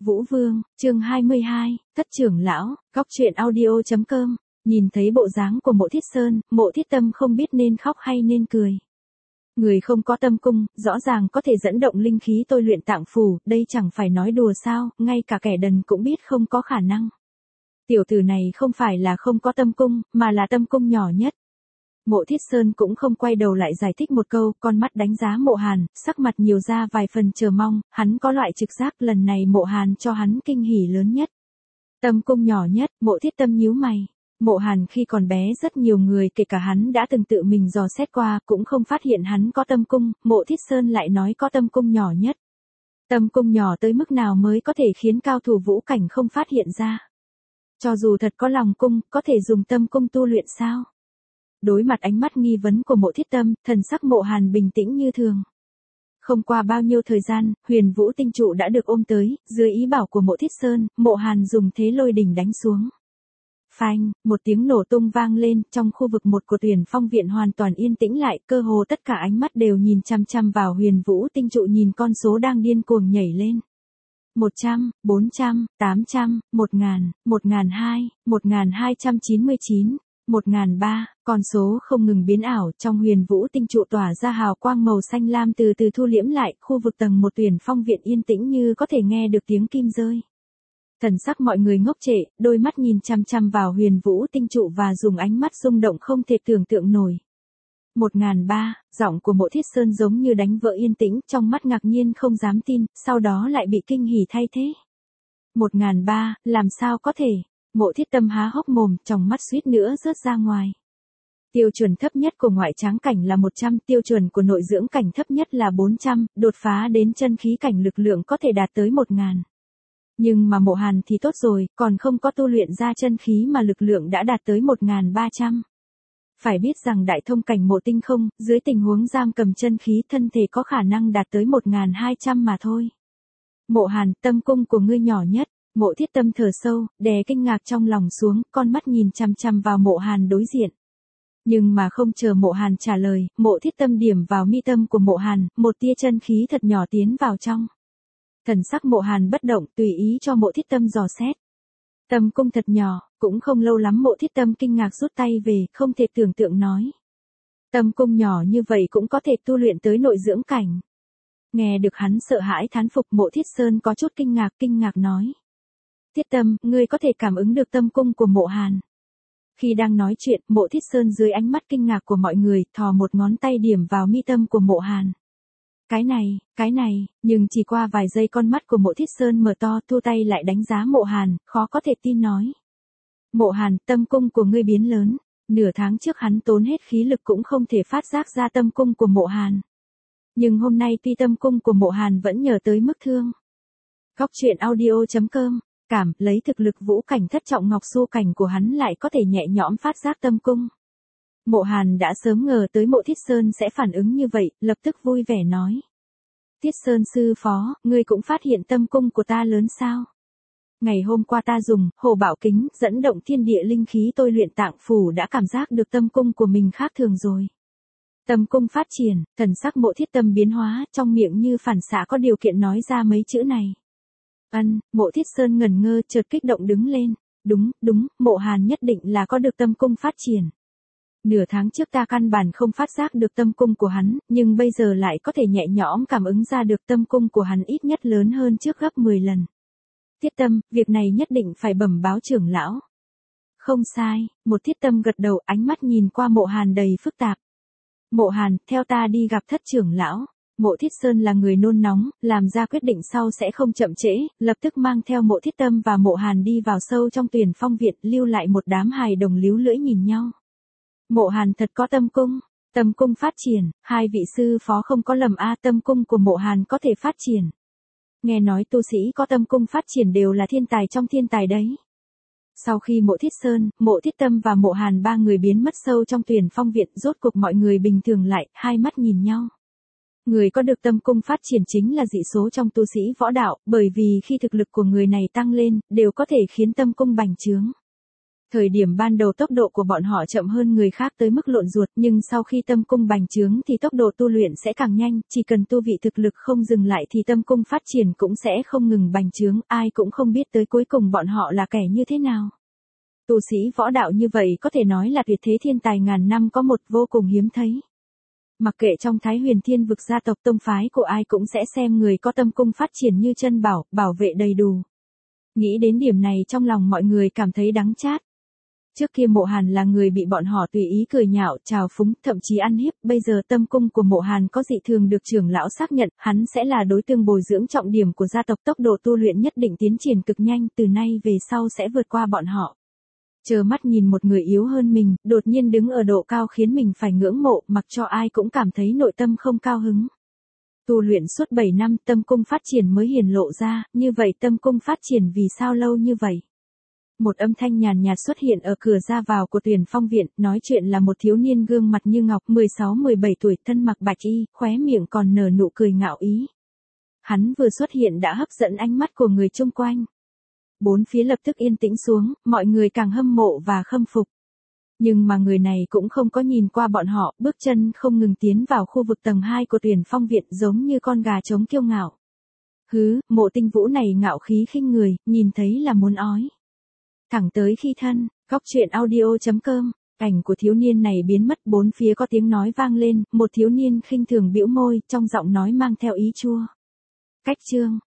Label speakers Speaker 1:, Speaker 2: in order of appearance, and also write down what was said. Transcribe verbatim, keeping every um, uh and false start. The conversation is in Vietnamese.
Speaker 1: Vũ Vương, chương hai mươi hai, Thất trưởng lão, góc truyện audio chấm com. Nhìn thấy bộ dáng của Mộ Thiết Sơn, Mộ Thiết Tâm không biết nên khóc hay nên cười. Người không có tâm cung, rõ ràng có thể dẫn động linh khí tôi luyện tạng phủ, đây chẳng phải nói đùa sao, ngay cả kẻ đần cũng biết không có khả năng. Tiểu tử này không phải là không có tâm cung, mà là tâm cung nhỏ nhất. Mộ Thiết Sơn cũng không quay đầu lại giải thích một câu, con mắt đánh giá Mộ Hàn, sắc mặt nhiều ra vài phần chờ mong, hắn có loại trực giác lần này Mộ Hàn cho hắn kinh hỉ lớn nhất. Tâm cung nhỏ nhất, Mộ Thiết Tâm nhíu mày. Mộ Hàn khi còn bé rất nhiều người kể cả hắn đã từng tự mình dò xét qua, cũng không phát hiện hắn có tâm cung, Mộ Thiết Sơn lại nói có tâm cung nhỏ nhất. Tâm cung nhỏ tới mức nào mới có thể khiến cao thủ vũ cảnh không phát hiện ra? Cho dù thật có lòng cung, có thể dùng tâm cung tu luyện sao? Đối mặt ánh mắt nghi vấn của Mộ Thiết Tâm, thần sắc Mộ Hàn bình tĩnh như thường. Không qua bao nhiêu thời gian, Huyền Vũ tinh trụ đã được ôm tới, dưới ý bảo của Mộ Thiết Sơn, Mộ Hàn dùng thế lôi đỉnh đánh xuống. Phanh, một tiếng nổ tung vang lên, trong khu vực một của Tuyển Phong viện hoàn toàn yên tĩnh lại, cơ hồ tất cả ánh mắt đều nhìn chăm chăm vào Huyền Vũ tinh trụ nhìn con số đang điên cuồng nhảy lên. một trăm, bốn trăm, tám trăm, một ngàn, một ngàn hai, một ngàn hai trăm chín mươi chín, một ngàn ba, con số không ngừng biến ảo, trong Huyền Vũ tinh trụ tỏa ra hào quang màu xanh lam từ từ thu liễm lại, khu vực tầng một Tuyển Phong viện yên tĩnh như có thể nghe được tiếng kim rơi. Thần sắc mọi người ngốc trệ, đôi mắt nhìn chăm chăm vào Huyền Vũ tinh trụ và dùng ánh mắt rung động không thể tưởng tượng nổi. một ngàn ba, giọng của Mộ Thiết Sơn giống như đánh vỡ yên tĩnh, trong mắt ngạc nhiên không dám tin, sau đó lại bị kinh hỉ thay thế. một ngàn ba, làm sao có thể? Mộ Thiết Tâm há hốc mồm, trong mắt suýt nữa rớt ra ngoài. Tiêu chuẩn thấp nhất của ngoại tráng cảnh là một trăm, tiêu chuẩn của nội dưỡng cảnh thấp nhất là bốn trăm, đột phá đến chân khí cảnh lực lượng có thể đạt tới một ngàn. Nhưng mà Mộ Hàn thì tốt rồi, còn không có tu luyện ra chân khí mà lực lượng đã đạt tới một nghìn ba trăm. Phải biết rằng đại thông cảnh Mộ Tinh Không, dưới tình huống giam cầm chân khí thân thể có khả năng đạt tới một nghìn hai trăm mà thôi. Mộ Hàn, tâm cung của ngươi nhỏ nhất. Mộ Thiết Tâm thở sâu, đè kinh ngạc trong lòng xuống, con mắt nhìn chăm chăm vào Mộ Hàn đối diện. Nhưng mà không chờ Mộ Hàn trả lời, Mộ Thiết Tâm điểm vào mi tâm của Mộ Hàn, một tia chân khí thật nhỏ tiến vào trong. Thần sắc Mộ Hàn bất động, tùy ý cho Mộ Thiết Tâm dò xét. Tâm cung thật nhỏ, cũng không lâu lắm Mộ Thiết Tâm kinh ngạc rút tay về, không thể tưởng tượng nói. Tâm cung nhỏ như vậy cũng có thể tu luyện tới nội dưỡng cảnh. Nghe được hắn sợ hãi thán phục, Mộ Thiết Sơn có chút kinh ngạc kinh ngạc nói. Thiết Tâm, ngươi có thể cảm ứng được tâm cung của Mộ Hàn. Khi đang nói chuyện, Mộ Thiết Sơn dưới ánh mắt kinh ngạc của mọi người, thò một ngón tay điểm vào mi tâm của Mộ Hàn. Cái này, cái này, nhưng chỉ qua vài giây con mắt của Mộ Thiết Sơn mở to, thu tay lại đánh giá Mộ Hàn, khó có thể tin nói. Mộ Hàn, tâm cung của ngươi biến lớn. Nửa tháng trước hắn tốn hết khí lực cũng không thể phát giác ra tâm cung của Mộ Hàn. Nhưng hôm nay tuy tâm cung của Mộ Hàn vẫn nhờ tới mức thương. Góc truyện audio chấm com. Cảm, lấy thực lực vũ cảnh thất trọng ngọc su cảnh của hắn lại có thể nhẹ nhõm phát giác tâm cung. Mộ Hàn đã sớm ngờ tới Mộ Thiết Sơn sẽ phản ứng như vậy, lập tức vui vẻ nói. Thiết Sơn sư phó, ngươi cũng phát hiện tâm cung của ta lớn sao? Ngày hôm qua ta dùng Hồ Bảo Kính dẫn động thiên địa linh khí tôi luyện tạng phủ đã cảm giác được tâm cung của mình khác thường rồi. Tâm cung phát triển, thần sắc Mộ Thiết Tâm biến hóa, trong miệng như phản xạ có điều kiện nói ra mấy chữ này. Ân, Mộ Thiết Sơn ngẩn ngơ chợt kích động đứng lên. Đúng, đúng, Mộ Hàn nhất định là có được tâm cung phát triển. Nửa tháng trước ta căn bản không phát giác được tâm cung của hắn, nhưng bây giờ lại có thể nhẹ nhõm cảm ứng ra được tâm cung của hắn ít nhất lớn hơn trước gấp mười lần. Thiết Tâm, việc này nhất định phải bẩm báo trưởng lão. Không sai, một Thiết Tâm gật đầu, ánh mắt nhìn qua Mộ Hàn đầy phức tạp. Mộ Hàn, theo ta đi gặp thất trưởng lão. Mộ Thiết Sơn là người nôn nóng, làm ra quyết định sau sẽ không chậm trễ, lập tức mang theo Mộ Thiết Tâm và Mộ Hàn đi vào sâu trong Tuyển Phong viện, lưu lại một đám hài đồng líu lưỡi nhìn nhau. Mộ Hàn thật có tâm cung, tâm cung phát triển, hai vị sư phó không có lầm a, tâm cung của Mộ Hàn có thể phát triển. Nghe nói tu sĩ có tâm cung phát triển đều là thiên tài trong thiên tài đấy. Sau khi Mộ Thiết Sơn, Mộ Thiết Tâm và Mộ Hàn ba người biến mất sâu trong Tuyển Phong viện, rốt cục mọi người bình thường lại, hai mắt nhìn nhau. Người có được tâm cung phát triển chính là dị số trong tu sĩ võ đạo, bởi vì khi thực lực của người này tăng lên, đều có thể khiến tâm cung bành trướng. Thời điểm ban đầu tốc độ của bọn họ chậm hơn người khác tới mức lộn ruột, nhưng sau khi tâm cung bành trướng thì tốc độ tu luyện sẽ càng nhanh, chỉ cần tu vị thực lực không dừng lại thì tâm cung phát triển cũng sẽ không ngừng bành trướng, ai cũng không biết tới cuối cùng bọn họ là kẻ như thế nào. Tu sĩ võ đạo như vậy có thể nói là tuyệt thế thiên tài ngàn năm có một, vô cùng hiếm thấy. Mặc kệ trong Thái Huyền Thiên vực gia tộc tông phái của ai cũng sẽ xem người có tâm cung phát triển như chân bảo, bảo vệ đầy đủ. Nghĩ đến điểm này trong lòng mọi người cảm thấy đắng chát. Trước kia Mộ Hàn là người bị bọn họ tùy ý cười nhạo, trào phúng, thậm chí ăn hiếp, bây giờ tâm cung của Mộ Hàn có dị thường được trưởng lão xác nhận, hắn sẽ là đối tượng bồi dưỡng trọng điểm của gia tộc, tốc độ tu luyện nhất định tiến triển cực nhanh, từ nay về sau sẽ vượt qua bọn họ. Chờ mắt nhìn một người yếu hơn mình, đột nhiên đứng ở độ cao khiến mình phải ngưỡng mộ, mặc cho ai cũng cảm thấy nội tâm không cao hứng. Tu luyện suốt bảy năm, tâm cung phát triển mới hiển lộ ra, như vậy tâm cung phát triển vì sao lâu như vậy? Một âm thanh nhàn nhạt xuất hiện ở cửa ra vào của Tuyển Phong viện, nói chuyện là một thiếu niên gương mặt như ngọc, mười sáu mười bảy tuổi, thân mặc bạch y, khóe miệng còn nở nụ cười ngạo ý. Hắn vừa xuất hiện đã hấp dẫn ánh mắt của người chung quanh. Bốn phía lập tức yên tĩnh xuống, mọi người càng hâm mộ và khâm phục. Nhưng mà người này cũng không có nhìn qua bọn họ, bước chân không ngừng tiến vào khu vực tầng hai của Tuyển Phong viện, giống như con gà trống kiêu ngạo. Hứ, Mộ Tinh Vũ này ngạo khí khinh người, nhìn thấy là muốn ói. Thẳng tới khi thân, góc truyện audio chấm com, ảnh của thiếu niên này biến mất, bốn phía có tiếng nói vang lên, một thiếu niên khinh thường bĩu môi, trong giọng nói mang theo ý chua. Cách chương